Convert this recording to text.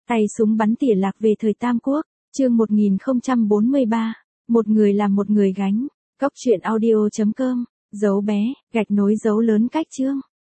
Tay súng bắn tỉa lạc về thời Tam Quốc, chương 1043, một người làm một người gánh, góc truyện audio.com, dấu bé, gạch nối dấu lớn cách chương.